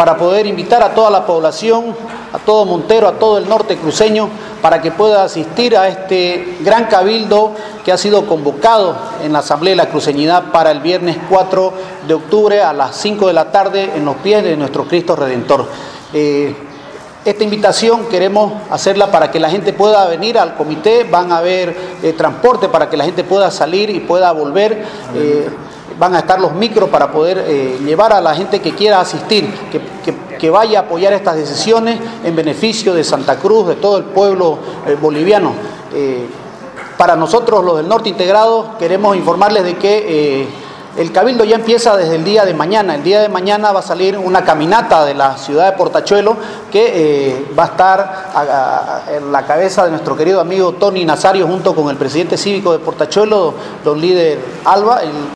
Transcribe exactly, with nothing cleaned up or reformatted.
para poder invitar a toda la población, a todo Montero, a todo el norte cruceño, para que pueda asistir a este gran cabildo que ha sido convocado en la Asamblea de la Cruceñidad para el viernes cuatro de octubre a las cinco de la tarde en los pies de nuestro Cristo Redentor. Eh, Esta invitación queremos hacerla para que la gente pueda venir al comité, van a haber eh, transporte para que la gente pueda salir y pueda volver, eh, van a estar los micros para poder eh, llevar a la gente que quiera asistir, que, que, que vaya a apoyar estas decisiones en beneficio de Santa Cruz, de todo el pueblo eh, boliviano. Eh, para nosotros los del Norte Integrado queremos informarles de que eh, el cabildo ya empieza desde el día de mañana. El día de mañana va a salir una caminata de la ciudad de Portachuelo que eh, va a estar a, a, en la cabeza de nuestro querido amigo Tony Nazario junto con el presidente cívico de Portachuelo, don líder Alba. El